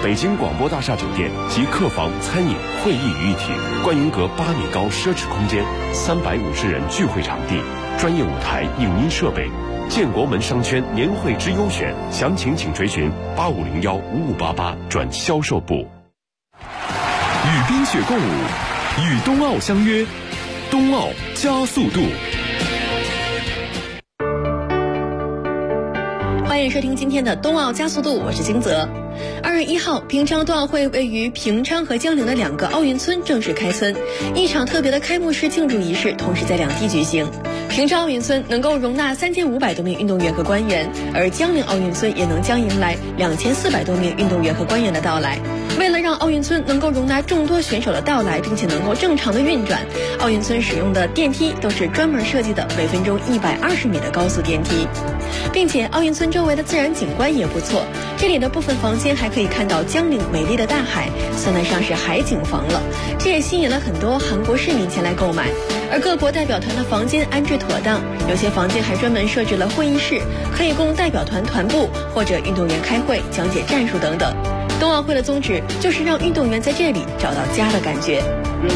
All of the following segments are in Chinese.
北京广播大厦酒店集客房、餐饮、会议于一体，观云阁8米高奢侈空间，350人聚会场地，专业舞台、影音设备。建国门商圈年会之优选，详情请垂询85015588转销售部。 与冰雪共舞，与冬奥相约，冬奥加速度。 欢迎收听今天的冬奥加速度，我是金泽。2月1号，平昌冬奥会位于平昌和江陵的2个奥运村正式开村，一场特别的开幕式庆祝仪式同时在两地举行。平昌奥运村能够容纳3500多名运动员和官员，而江陵奥运村也将迎来2400多名运动员和官员的到来。为了让奥运村能够容纳众多选手的到来，并且能够正常的运转，奥运村使用的电梯都是专门设计的每分钟120米的高速电梯，并且奥运村周围的自然景观也不错，这里的部分房间还可以看到江陵美丽的大海，算得上是海景房了。这也吸引了很多韩国市民前来购买。而各国代表团的房间安置妥当，有些房间还专门设置了会议室，可以供代表团团部或者运动员开会、讲解战术等等。冬奥会的宗旨就是让运动员在这里找到家的感觉。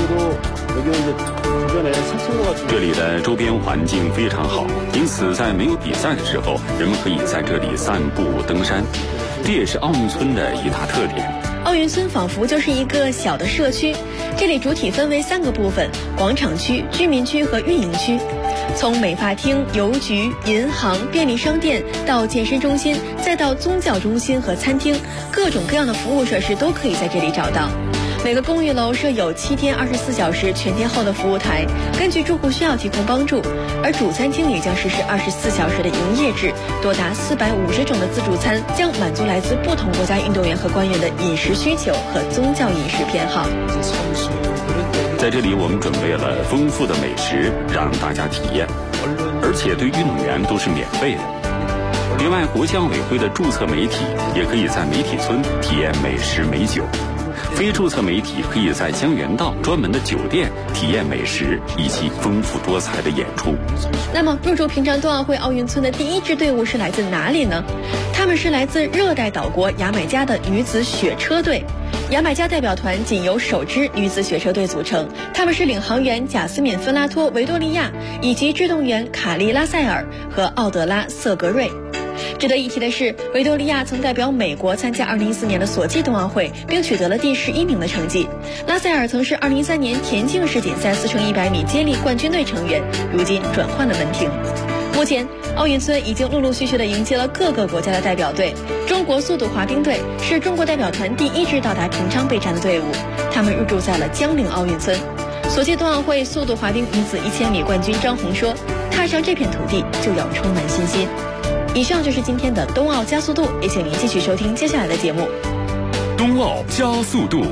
这里的周边环境非常好，因此在没有比赛的时候，人们可以在这里散步、登山，这也是奥运村的一大特点。 奥运村仿佛就是一个小的社区，这里主体分为3个部分：广场区、居民区和运营区。从美发厅、邮局、银行、便利商店到健身中心，再到宗教中心和餐厅，各种各样的服务设施都可以在这里找到。每个公寓楼设有7天24小时全天候的服务台，根据住户需要提供帮助。而主餐厅也将实施24小时的营业制，多达450种的自助餐将满足来自不同国家运动员和官员的饮食需求和宗教饮食偏好。 在这里我们准备了丰富的美食让大家体验，而且对运动员都是免费的。另外，国际奥委会的注册媒体也可以在媒体村体验美食美酒，非注册媒体可以在江原道专门的酒店体验美食以及丰富多彩的演出。 那么入驻平昌冬奥会奥运村的第一支队伍是来自哪里呢？他们是来自热带岛国牙买加的女子雪车队。牙买加代表团仅由首支女子雪车队组成，他们是领航员贾斯敏·芬拉托·维多利亚以及制动员卡利拉塞尔和奥德拉·瑟格瑞。值得一提的是，维多利亚曾代表美国参加2014年的索契冬奥会，并取得了第11名的成绩。拉塞尔曾是2013年田径世锦赛4乘100米接力冠军队成员，如今转换了门庭。目前，奥运村已经陆陆续续地迎接了各个国家的代表队。中国速度滑冰队是中国代表团第一支到达平昌备战的队伍，他们入驻在了江陵奥运村。索契冬奥会速度滑冰女子1000米冠军张红说：“踏上这片土地就要充满信心。”以上就是今天的冬奥加速度，也请您继续收听接下来的节目。 冬奥加速度。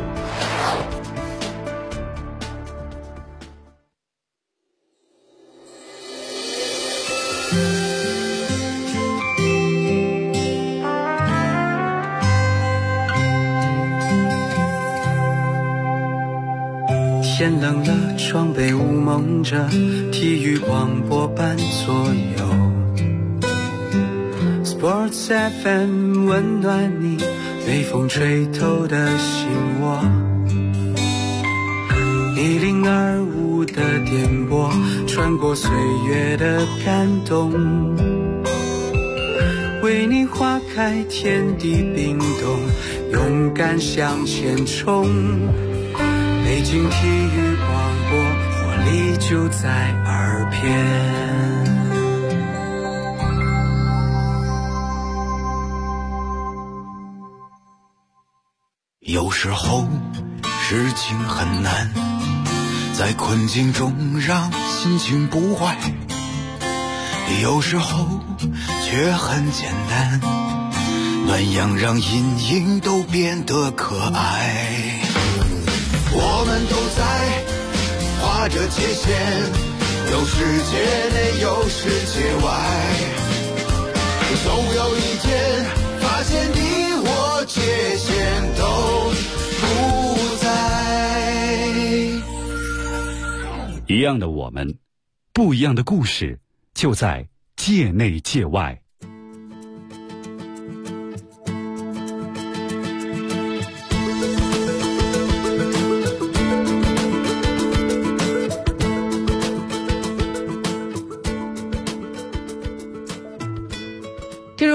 天冷了，窗被雾蒙着，体育广播伴左右。Sports FM 温暖你被风吹透的心窝，1025的电波穿过岁月的感动，为你花开天地冰冻，勇敢向前冲。北京体育广播，活力就在耳边。有时候事情很难，在困境中让心情不坏，有时候却很简单，暖阳让阴影都变得可爱。我们都在划着界限，有世界内有世界外，总有一天发现你我界限都不在。 一样的我们，不一样的故事，就在界内界外。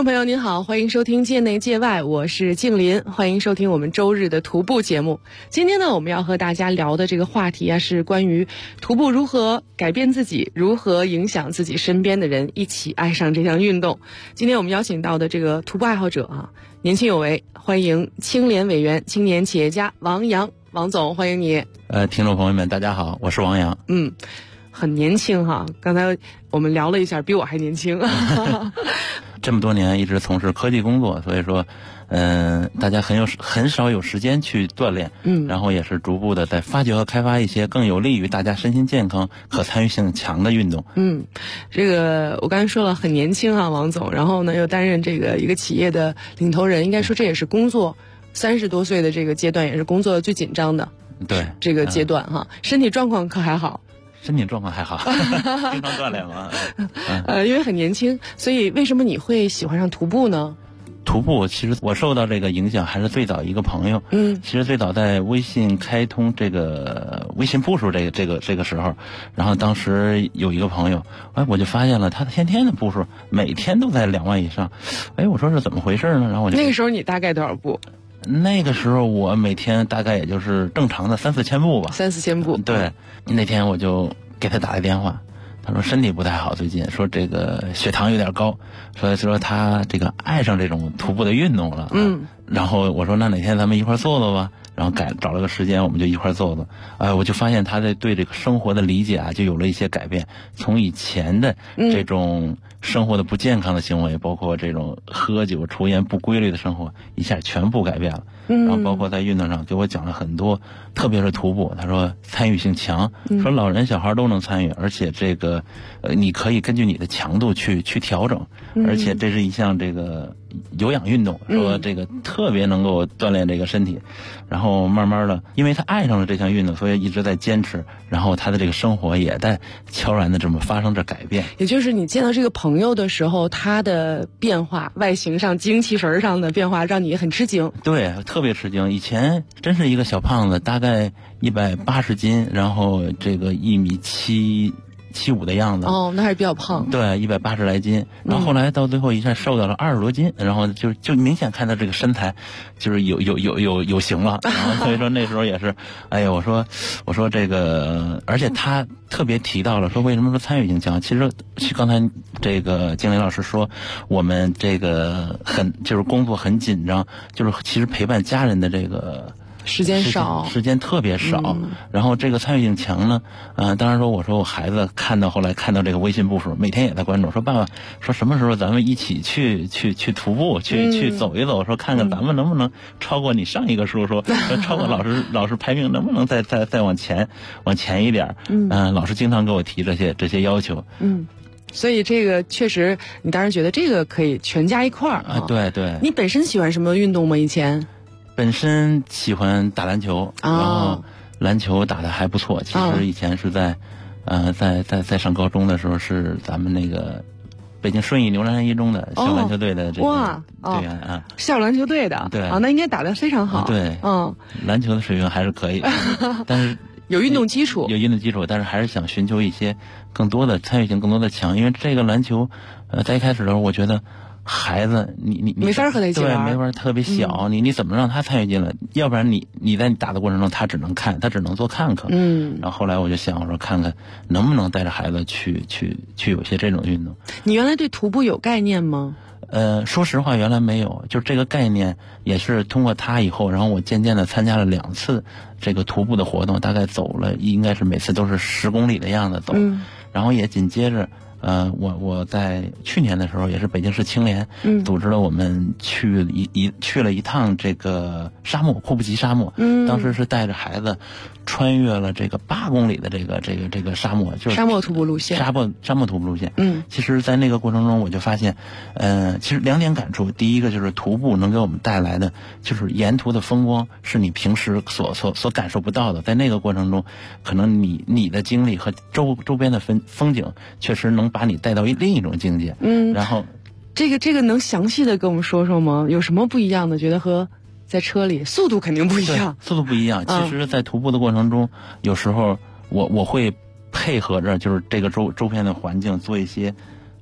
众朋友您好，欢迎收听界内界外，我是静林，欢迎收听我们周日的徒步节目。今天呢，我们要和大家聊的这个话题啊，是关于徒步如何改变自己，如何影响自己身边的人，一起爱上这项运动。今天我们邀请到的这个徒步爱好者啊，年轻有为，欢迎青联委员、青年企业家王阳，王总，欢迎你。 听众朋友们，大家好，我是王阳。 很年轻哈，刚才我们聊了一下，比我还年轻。 这么多年一直从事科技工作，所以说，大家很少有时间去锻炼，然后也是逐步的在发掘和开发一些更有利于大家身心健康、可参与性强的运动。 这个我刚才说了很年轻啊，王总，然后呢又担任这个一个企业的领头人，应该说这也是工作30多岁的这个阶段，也是工作最紧张的对这个阶段哈。身体状况可还好？ 身体状况还好，经常锻炼嘛。 因为很年轻，所以为什么你会喜欢上徒步呢？ 徒步其实我受到这个影响还是最早一个朋友。其实最早在微信开通这个微信步数这个时候，然后当时有一个朋友，我就发现了他天天的步数，每天都在2万以上。我说是怎么回事呢？然后我就那个时候你大概多少步？ 那个时候我每天大概也就是正常的3-4千步吧。 3-4千步。 对，那天我就给他打个电话，他说身体不太好，最近说这个血糖有点高，所以说他这个爱上这种徒步的运动了。然后我说那哪天咱们一块做吧，然后找了个时间我们就一块做。我就发现他对这个生活的理解啊就有了一些改变，从以前的这种生活的不健康的行为，包括这种喝酒抽烟不规律的生活，一下全部改变了。然后包括在运动上给我讲了很多，特别是徒步，他说参与性强，说老人小孩都能参与，而且这个你可以根据你的强度去调整，而且这是一项这个有氧运动，说这个特别能够锻炼这个身体。然后慢慢的，因为他爱上了这项运动，所以一直在坚持，然后他的这个生活也在悄然的这么发生着改变。 也就是你见到这个朋友的时候，他的变化，外形上精气神上的变化让你很吃惊。 对，特别吃惊。以前真是一个小胖子，大概180斤，然后这个1.75米的样子。 那还是比较胖。 对，180来斤。然后后来到最后一下瘦到了20多斤，然后就明显看到这个身材就是有型了。然后所以说那时候也是，我说这个，而且他特别提到了说为什么说参与性强。其实刚才这个经理老师说，我们这个就是工作很紧张，就是其实陪伴家人的这个时间特别少。然后这个参与性强呢，当然说我说我孩子后来看到这个微信步数，每天也在关注，说爸爸说什么时候咱们一起去徒步，去走一走，说看看咱们能不能超过你上一个数，说超过老师排名能不能再往前一点。老师经常给我提这些要求。 所以这个确实，你当时觉得这个可以全家一块儿啊。 对对。 你本身喜欢什么运动吗？以前？ 本身喜欢打篮球，然后篮球打得还不错。其实以前是在上高中的时候，是咱们那个北京顺义牛栏山一中的校篮球队的这个队员啊。校篮球队的。对。那应该打得非常好。 对。篮球的水平还是可以，但是有运动基础， 但是还是想寻求一些更多的参与性，更多的强。因为这个篮球，在一开始的时候，我觉得孩子你没法和他一起玩， 对，没法，特别小，你怎么让他参与进来？要不然你在打的过程中，他只能看，他只能做看客。然后后来我就想，我说看看能不能带着孩子去有些这种运动。 你原来对徒步有概念吗？ 说实话，原来没有，就这个概念也是通过他以后，然后我渐渐的参加了2次这个徒步的活动，大概走了应该是每次都是10公里的样子走，然后也紧接着。我在去年的时候也是北京市青联组织了我们去了一趟这个沙漠库布齐沙漠，当时是带着孩子穿越了这个8公里的这个沙漠，就是沙漠徒步路线。 沙漠徒步路线。其实在那个过程中我就发现，其实2点感触。第一个就是徒步能给我们带来的就是沿途的风光是你平时所感受不到的，在那个过程中可能你的经历和周边的风景确实能把你带到另一种境界。然后这个能详细的跟我们说说吗？有什么不一样的？觉得和在车里速度肯定不一样。 速度不一样。其实在徒步的过程中，有时候我会配合着就是这个周边的环境做一些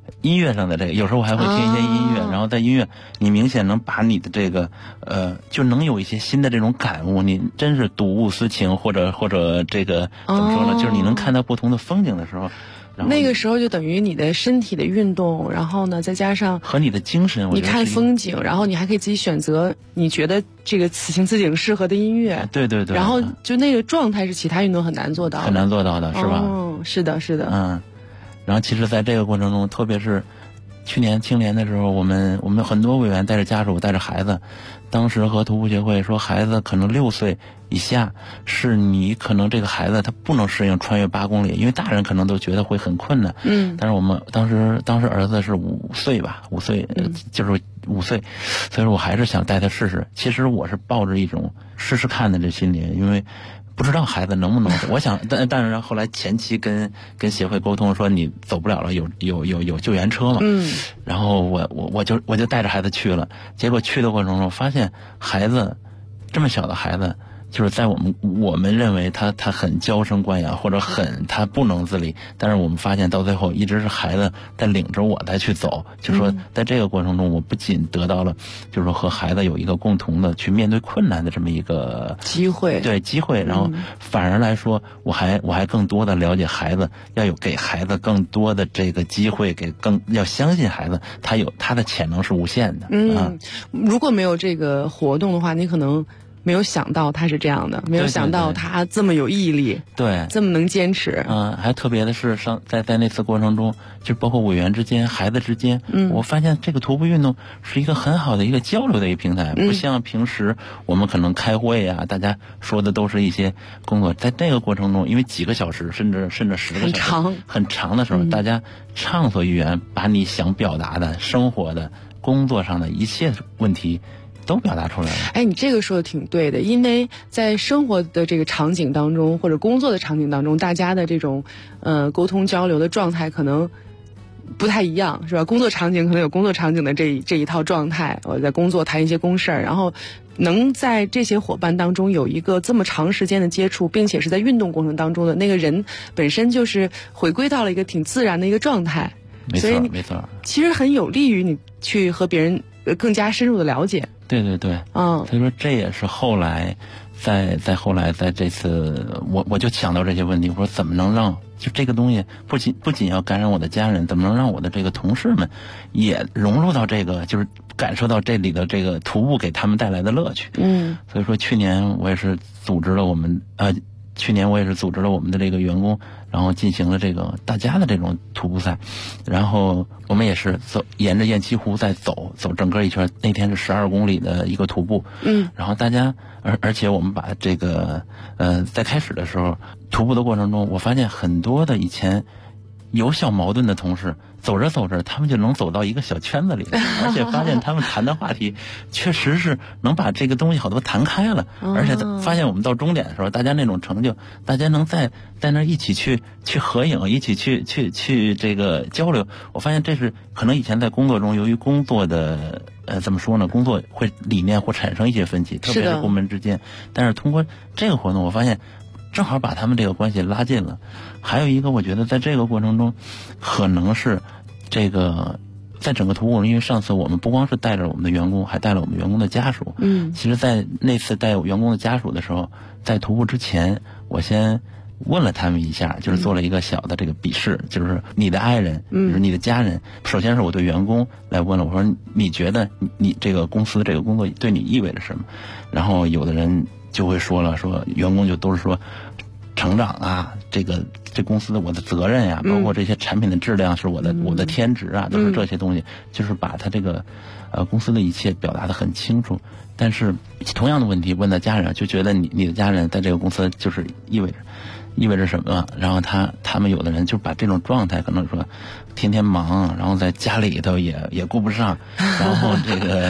音乐上的这个，有时候我还会听一些音乐，然后在音乐你明显能把你的这个就能有一些新的这种感悟，你真是睹物思情，或者这个怎么说呢，就是你能看到不同的风景的时候。 那个时候就等于你的身体的运动，然后呢再加上和你的精神， 你看风景，然后你还可以自己选择你觉得这个此情此景适合的音乐。 对对对。 然后就那个状态是其他运动很难做到的。 很难做到的，是吧？ 是的，是的。 然后其实在这个过程中，特别是去年青联的时候，我们很多委员带着家属带着孩子，当时和徒步协会说，孩子可能6岁以下是你可能这个孩子他不能适应穿越8公里，因为大人可能都觉得会很困难。但是我们当时儿子是5岁吧，5岁，就是5岁，所以说我还是想带他试试。其实我是抱着一种试试看的这心理，因为不知道孩子能不能，我想，但是后来前期跟协会沟通说你走不了了，有救援车嘛，然后我就带着孩子去了，结果去的过程中发现孩子这么小的孩子，就是在我们认为他很娇生惯养，或者他不能自理，但是我们发现到最后一直是孩子在领着我再去走，就是说在这个过程中，我不仅得到了就是说和孩子有一个共同的去面对困难的这么一个机会，然后反而来说我还更多的了解孩子，给孩子更多的这个机会，要相信孩子他的潜能是无限的。 如果没有这个活动的话，你可能没有想到他是这样的，没有想到他这么有毅力， 对， 这么能坚持。 还特别的是在那次过程中，就包括委员之间、孩子之间，我发现这个徒步运动是一个很好的一个交流的一个平台，不像平时我们可能开会啊，大家说的都是一些工作，在那个过程中，因为几个小时甚至10个小时很长的时候，大家畅所欲言，把你想表达的生活的、工作上的一切问题都表达出来了。 你这个说的挺对的，因为在生活的这个场景当中，或者工作的场景当中，大家的这种沟通交流的状态可能不太一样，是吧？工作场景可能有工作场景的这一套状态，我在工作谈一些公事儿，然后能在这些伙伴当中有一个这么长时间的接触，并且是在运动过程当中的那个人本身就是回归到了一个挺自然的一个状态， 所以没错， 其实很有利于你去和别人更加深入的了解。 对对对，所以说这也是后来后来在这次我就想到这些问题，我说怎么能让就这个东西不仅要感染我的家人，怎么能让我的这个同事们也融入到这个，就是感受到这里的这个徒步给他们带来的乐趣。所以说去年我也是组织了我们的这个员工，然后进行了这个大家的这种徒步赛，然后我们也是沿着雁栖湖再走整个一圈，那天是12公里的一个徒步。然后大家而且我们把这个在开始的时候徒步的过程中，我发现很多的以前有小矛盾的同事，走着走着他们就能走到一个小圈子里，而且发现他们谈的话题确实是能把这个东西好多谈开了，而且发现我们到终点的时候，大家那种成就，大家能在那一起去合影，一起去这个交流。我发现这是可能以前在工作中，由于工作的怎么说呢，工作会理念会产生一些分歧，特别是部门之间，但是通过这个活动，我发现正好把他们这个关系拉近了。还有一个我觉得在这个过程中可能是这个在整个徒步，因为上次我们不光是带着我们的员工，还带了我们员工的家属。其实在那次带员工的家属的时候，在徒步之前我先问了他们一下，就是做了一个小的这个笔试，就是你的爱人，就是你的家人。首先是我对员工来问了，我说你觉得你这个公司这个工作对你意味着什么？然后有的人就会说员工就都是说成长啊，这公司的我的责任呀，包括这些产品的质量是我的天职啊，都是这些东西，就是把他这个公司的一切表达得很清楚。但是同样的问题问到家人，就觉得你的家人在这个公司就是意味着什么？然后他们有的人就把这种状态可能说天天忙，然后在家里头也顾不上，然后这个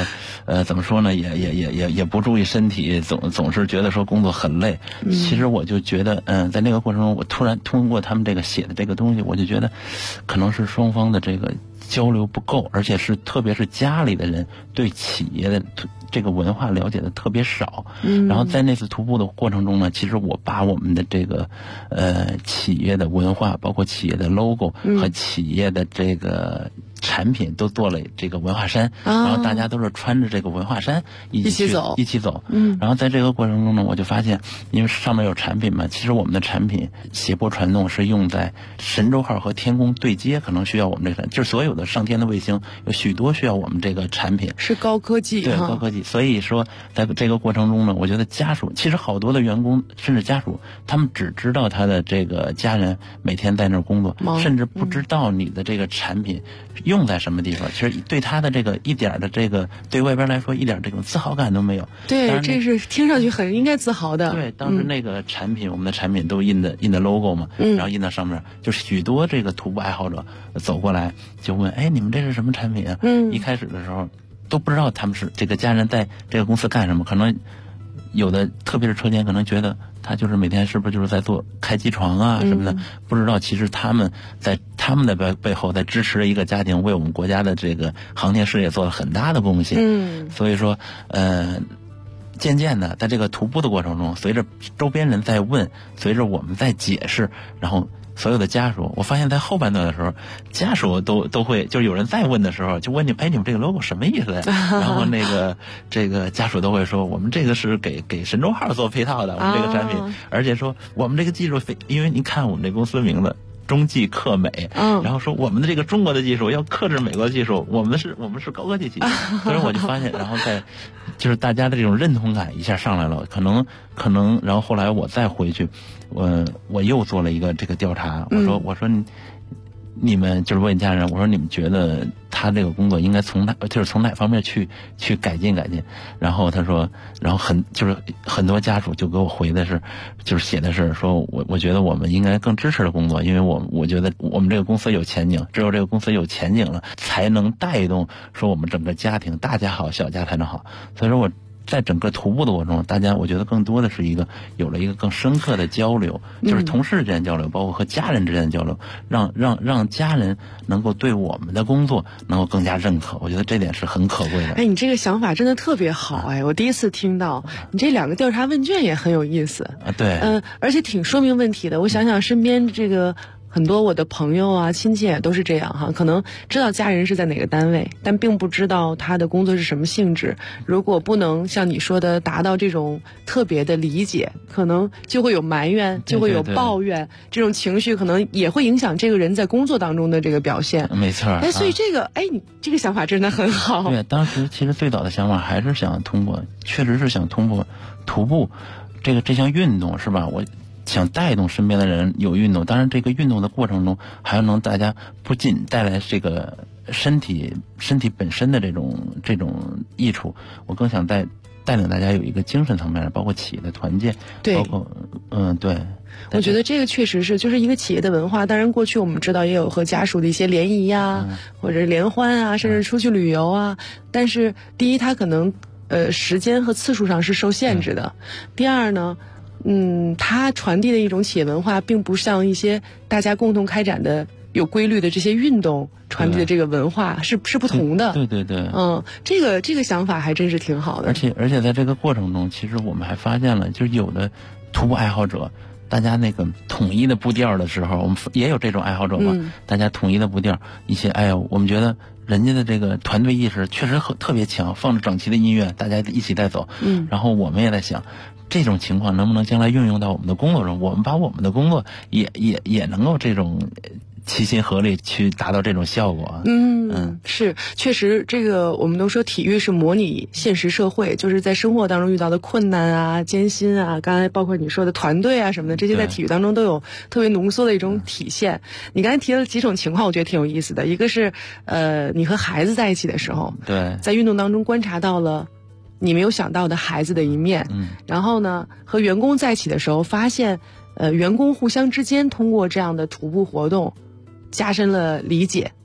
怎么说呢，也不注意身体，总是觉得说工作很累。其实我就觉得，在那个过程中，我突然通过他们这个写的这个东西，我就觉得，可能是双方的这个交流不够，而且是特别是家里的人对企业的这个文化了解的特别少。然后在那次徒步的过程中呢，其实我把我们的这个企业的文化，包括企业的 logo 和企业的这个产品都做了这个文化衫，然后大家都是穿着这个文化衫一起走。然后在这个过程中呢，我就发现，因为上面有产品嘛，其实我们的产品谐波传动是用在神舟号和天宫对接，可能需要我们这个，就是所有的上天的卫星有许多需要我们这个产品， 是高科技， 对，高科技。所以说在这个过程中呢，我觉得家属其实好多的员工甚至家属，他们只知道他的这个家人每天在那儿工作，甚至不知道你的这个产品用在什么地方。其实对他的这个一点的这个对外边来说一点这种自豪感都没有。 对，这是听上去很应该自豪的。 对，当时那个产品，我们的产品都印的 logo 嘛，然后印到上面，就是许多这个徒步爱好者走过来就问，哎，你们这是什么产品啊？一开始的时候都不知道他们是这个家人在这个公司干什么，可能有的特别是车间可能觉得他就是每天是不是就是在做开机床啊什么的，不知道其实他们在他们的背后在支持一个家庭，为我们国家的这个航天事业做了很大的贡献。所以说渐渐的在这个徒步的过程中，随着周边人在问，随着我们在解释，然后所有的家属，我发现在后半段的时候，家属都会，就是有人再问的时候，就问你，哎，你们这个 logo 什么意思呀？然后这个家属都会说，我们这个是给神舟号做配套的，我们这个产品，而且说我们这个技术因为您看我们这公司的名字。中技克美，然后说我们的这个中国的技术要克制美国的技术，我们是高科技企业，所以我就发现，然后就是大家的这种认同感一下上来了，可能，然后后来我再回去，我又做了一个这个调查，我说你们就是问家人，我说你们觉得他这个工作应该从哪方面去改进，然后他说，然后很多家属就给我回的是，就是写的是说我觉得我们应该更支持的工作，因为我觉得我们这个公司有前景，只有这个公司有前景了，才能带动说我们整个家庭大家好小家才能好。所以说我在整个徒步的过程中，大家我觉得更多的是有了一个更深刻的交流，就是同事之间交流，包括和家人之间的交流，让家人能够对我们的工作能够更加认可，我觉得这点是很可贵的。 哎，你这个想法真的特别好，哎，我第一次听到。你这2个调查问卷也很有意思啊，对， 而且挺说明问题的。我想想身边这个。很多我的朋友啊、亲戚也都是这样哈，可能知道家人是在哪个单位，但并不知道他的工作是什么性质。如果不能像你说的达到这种特别的理解，可能就会有埋怨，就会有抱怨，这种情绪可能也会影响这个人在工作当中的这个表现。 没错。 哎，所以你这个想法真的很好。 对，当时其实最早的想法还是确实是想通过徒步这项运动，是吧？我想带动身边的人有运动，当然这个运动的过程中还要能大家不仅带来这个身体本身的这种益处，我更想带领大家有一个精神层面，包括企业的团建， 对， 包括对。 我觉得这个确实是就是一个企业的文化。当然过去我们知道也有和家属的一些联谊啊，或者联欢啊，甚至出去旅游啊，但是第一它可能时间和次数上是受限制的，第二呢它传递的一种企业文化，并不像一些大家共同开展的有规律的这些运动传递的这个文化是不同的。 对。 这个想法还真是挺好的。 而且在这个过程中，其实我们还发现了，就是有的徒步爱好者，大家那个统一的步调的时候，我们也有这种爱好者嘛，大家统一的步调，一些我们觉得人家的这个团队意识确实特别强，放着整齐的音乐，大家一起在走。然后我们也在想，这种情况能不能将来运用到我们的工作中？我们把我们的工作也能够这种齐心合力去达到这种效果。 是，确实这个我们都说体育是模拟现实社会，就是在生活当中遇到的困难啊、艰辛啊，刚才包括你说的团队啊什么的，这些在体育当中都有特别浓缩的一种体现。你刚才提了几种情况，我觉得挺有意思的。一个是你和孩子在一起的时候， 对， 在运动当中观察到了你没有想到的孩子的一面。然后呢，和员工在一起的时候，发现员工互相之间通过这样的徒步活动加深了理解，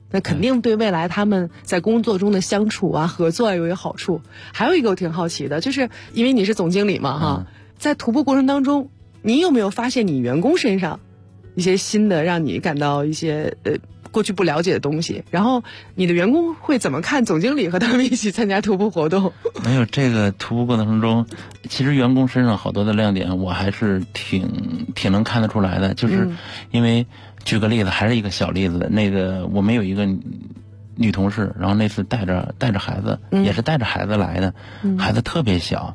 那肯定对未来他们在工作中的相处啊、合作有好处。还有一个我挺好奇的，就是因为你是总经理嘛哈，在徒步过程当中，你有没有发现你员工身上一些新的让你感到一些过去不了解的东西？然后你的员工会怎么看总经理和他们一起参加徒步活动？ 没有，这个徒步过程中，其实员工身上好多的亮点，我还是挺能看得出来的。就是因为举个例子，还是一个小例子，那个我们有一个女同事，然后那次带着孩子，也是带着孩子来的，孩子特别小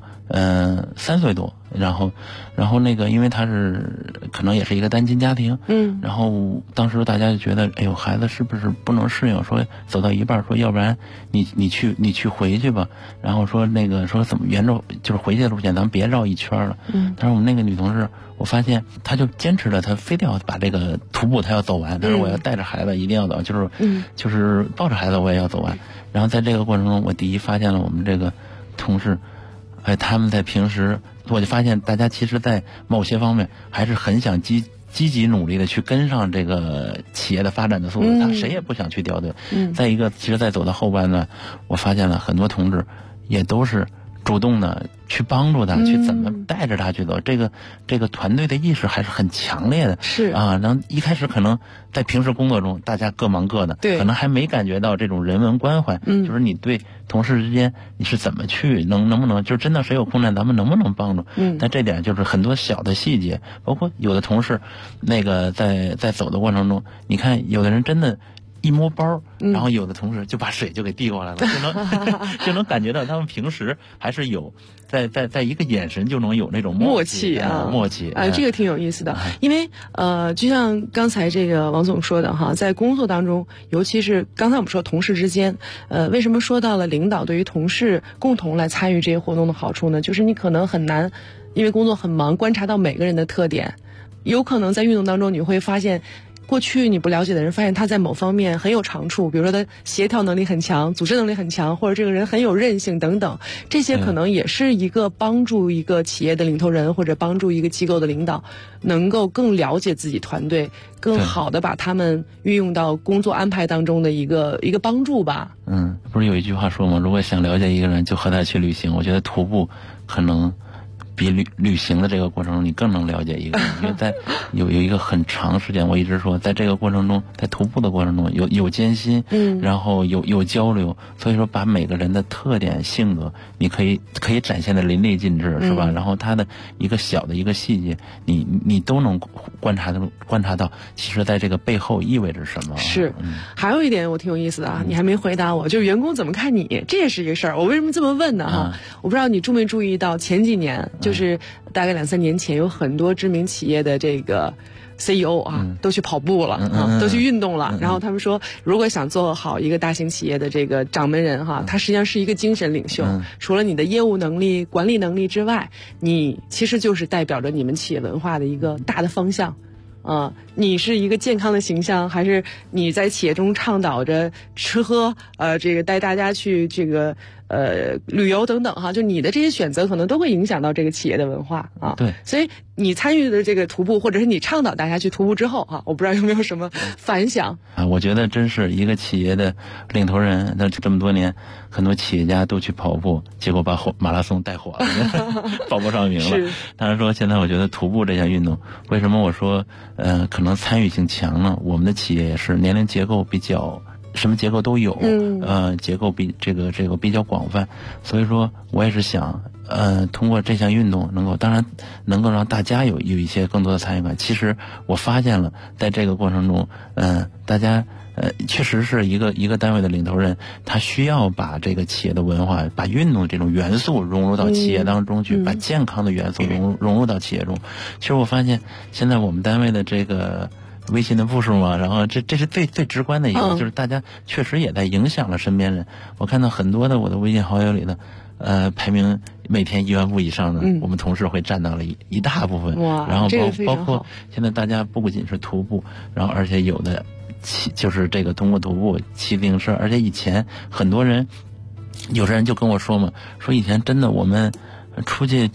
，3岁多，然后那个因为他是可能也是一个单亲家庭，然后当时大家就觉得，哎呦，孩子是不是不能适应？说走到一半说，要不然你去回去吧。然后说那个说怎么沿着就是回去的路线，咱们别绕一圈了。但是我们那个女同事，我发现她就坚持了，她非得要把这个徒步她要走完。她说我要带着孩子一定要走，就是抱着孩子我也要走完。然后在这个过程中，我第一发现了我们这个同事。他们在平时，我就发现大家其实在某些方面还是很想积极努力的去跟上这个企业的发展的速度，他谁也不想去掉队。再一个，其实在走到后半段，我发现了很多同志也都是主动的去帮助他，去怎么带着他去走。这个团队的意识还是很强烈的。是啊，然后一开始可能在平时工作中大家各忙各的，对，可能还没感觉到这种人文关怀。就是你对同事之间你是怎么去能不能，就真的谁有困难咱们能不能帮助？但这点就是很多小的细节，包括有的同事那个在走的过程中，你看有的人真的。一摸包，然后有的同事就把水就给递过来了，就能感觉到他们平时还是有在一个眼神就能有那种默契啊， 这个挺有意思的。因为就像刚才这个王总说的哈，在工作当中，尤其是刚才我们说同事之间，为什么说到了领导对于同事共同来参与这些活动的好处呢？就是你可能很难，因为工作很忙，观察到每个人的特点，有可能在运动当中你会发现。过去你不了解的人发现他在某方面很有长处，比如说他协调能力很强，组织能力很强，或者这个人很有韧性等等，这些可能也是一个帮助一个企业的领头人或者帮助一个机构的领导能够更了解自己团队，更好的把他们运用到工作安排当中的一个帮助吧。 不是有一句话说吗？如果想了解一个人，就和他去旅行。我觉得徒步可能比旅行的这个过程中，你更能了解一个人，因为在有一个很长时间，我一直说，在这个过程中，在徒步的过程中有艰辛，然后有交流，所以说把每个人的特点、性格，你可以展现的淋漓尽致，是吧？然后他的一个小的一个细节，你都能观察到，其实在这个背后意味着什么。 是，还有一点我挺有意思的啊，你还没回答我，就是员工怎么看你，这也是一个事儿。我为什么这么问呢？哈，我不知道你注没注意到前几年。就是大概2-3年前，有很多知名企业的这个 CEO 啊，都去跑步了，都去运动了。然后他们说，如果想做好一个大型企业的这个掌门人哈，他实际上是一个精神领袖。除了你的业务能力、管理能力之外，你其实就是代表着你们企业文化的一个大的方向。你是一个健康的形象，还是你在企业中倡导着吃喝，这个带大家去这个旅游等等哈，就你的这些选择可能都会影响到这个企业的文化啊。对，所以你参与的这个徒步，或者是你倡导大家去徒步之后啊，我不知道有没有什么反响啊？我觉得真是一个企业的领头人，那这么多年，很多企业家都去跑步，结果把马拉松带火了，报不上名了。当然说，现在我觉得徒步这项运动，为什么我说可能参与性强呢？我们的企业也是年龄结构比较。什么结构都有，结构比这个比较广泛，所以说我也是想，通过这项运动当然能够让大家有一些更多的参与感。其实我发现了，在这个过程中，大家确实是一个单位的领头人，他需要把这个企业的文化，把运动这种元素融入到企业当中去，把健康的元素融入到企业中。其实我发现，现在我们单位的这个。微信的步数嘛，然后这是最直观的一个，就是大家确实也在影响了身边人。我看到很多的我的微信好友里的，排名每天1万步以上的，我们同事会占到了一大部分。然后包括现在大家不仅是徒步，然后而且有的就是这个通过徒步骑自行车，而且以前很多人，有些人就跟我说嘛，说以前真的我们出去去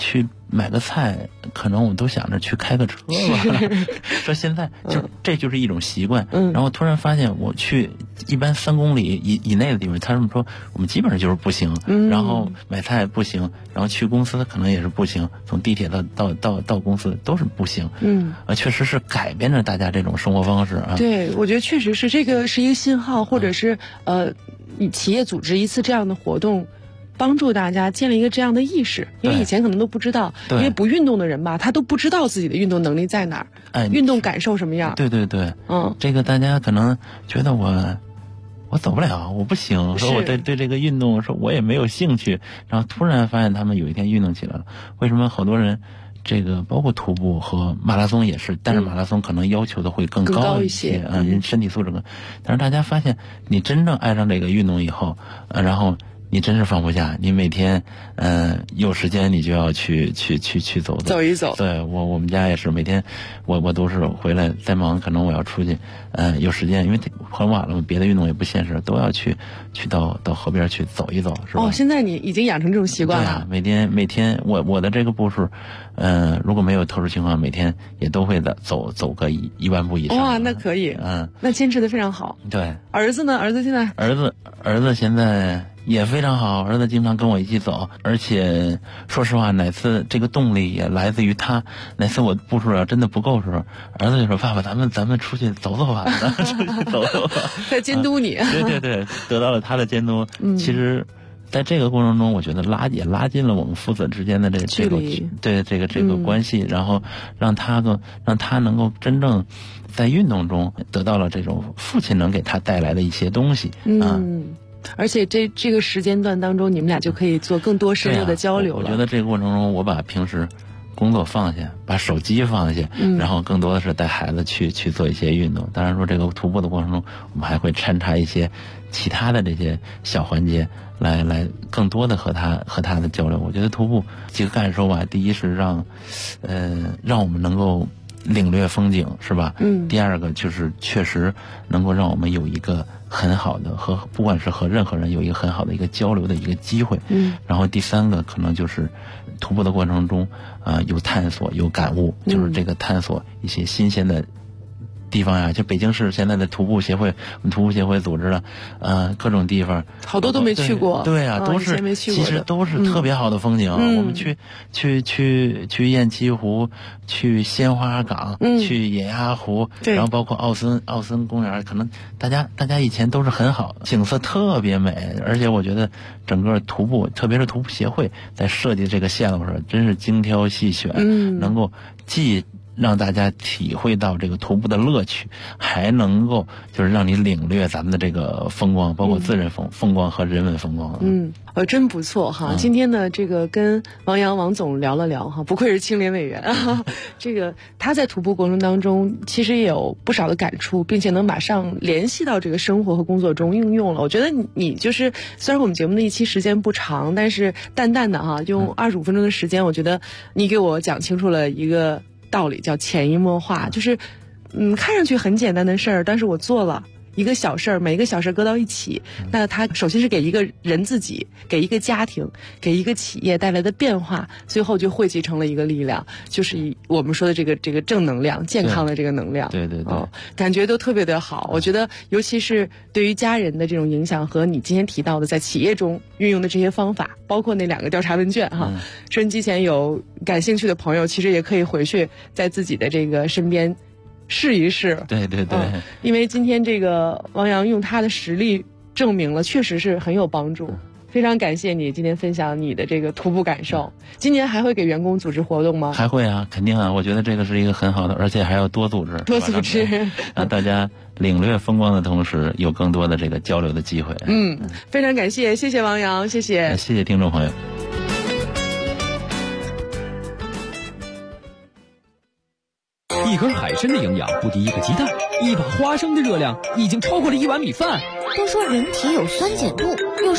买个菜，可能我都想着去开个车吧。说现在这就是一种习惯。然后突然发现我去一般3公里以内的地方，他们说我们基本上就是步行，然后买菜步行，然后去公司可能也是步行，从地铁到公司都是步行。确实是改变着大家这种生活方式啊。 对，我觉得确实是这个是一个信号，或者是企业组织一次这样的活动，帮助大家建立一个这样的意识，因为以前可能都不知道，因为不运动的人吧，他都不知道自己的运动能力在哪儿，运动感受什么样。 对，这个大家可能觉得我走不了，我不行，说我对这个运动说我也没有兴趣，然后突然发现他们有一天运动起来了。为什么好多人这个包括徒步和马拉松也是，但是马拉松可能要求的会更高一些，人身体素质更。但是大家发现，你真正爱上这个运动以后，然后你真是放不下，你每天有时间你就要去走一走。对， 我们家也是每天我都是回来再忙，可能我要出去有时间，因为很晚了，别的运动也不现实，都要去到河边去走一走，是吧？ 现在你已经养成这种习惯了。 对啊，每天我的这个步数如果没有特殊情况，每天也都会走个1万步以上。 哇，那可以，那坚持的非常好。 对， 儿子呢？儿子现在儿子现在也非常好，儿子经常跟我一起走，而且说实话，哪次这个动力也来自于他。哪次我步数真的不够的时候，儿子就说：“爸爸，咱们出去走走吧，咱们出去走走吧。” 在监督你。 对，得到了他的监督。其实，在这个过程中，我觉得也拉近了我们父子之间的这个对这个关系，然后让他能够真正在运动中得到了这种父亲能给他带来的一些东西。 而且这个时间段当中，你们俩就可以做更多深入的交流了。 我觉得这个过程中，我把平时工作放下，把手机放下，然后更多的是带孩子去做一些运动。当然说这个徒步的过程中，我们还会掺插一些其他的这些小环节，来更多的和他的交流。我觉得徒步几个感受吧，第一是让我们能够领略风景，是吧？第二个就是确实能够让我们有一个很好的不管是和任何人有一个很好的一个交流的一个机会。然后第三个可能就是徒步的过程中有探索有感悟，就是这个探索一些新鲜的地方呀，就北京市现在的徒步协会，我们徒步协会组织了各种地方， 好多都没去过。 对啊，都是其实都是特别好的风景。我们去雁栖湖，去鲜花港，去野鸭湖，然后包括奥森公园，可能大家以前都是很好，景色特别美。而且我觉得整个徒步，特别是徒步协会在设计这个线路上，真是精挑细选，能够既让大家体会到这个徒步的乐趣，还能够就是让你领略咱们的这个风光，包括自然风光和人文风光。 真不错哈。今天呢，这个跟王总聊了聊哈，不愧是青联委员啊。这个他在徒步过程当中，其实也有不少的感触，并且能马上联系到这个生活和工作中应用了。我觉得你就是虽然我们节目的一期时间不长，但是淡淡的哈，用25分钟的时间，我觉得你给我讲清楚了一个道理，叫潜移默化。就是看上去很简单的事儿，但是我做了一个小事儿，每一个小事搁到一起，那它首先是给一个人自己，给一个家庭，给一个企业带来的变化，最后就汇集成了一个力量，就是我们说的这个正能量，健康的这个能量。 对， 感觉都特别的好。我觉得尤其是对于家人的这种影响，和你今天提到的在企业中运用的这些方法，包括那2个调查问卷哈，收音机前有感兴趣的朋友，其实也可以回去在自己的这个身边试一试。 对， 因为今天这个王洋用他的实力证明了，确实是很有帮助。非常感谢你今天分享你的这个徒步感受。今年还会给员工组织活动吗？ 还会啊，肯定啊。我觉得这个是一个很好的，而且还要多组织，让大家领略风光的同时，有更多的这个交流的机会。 非常感谢，谢谢王洋，谢谢， 谢谢听众朋友。 一根海参的营养不敌一个鸡蛋，一把花生的热量已经超过了1碗米饭。 都说人体有酸碱度，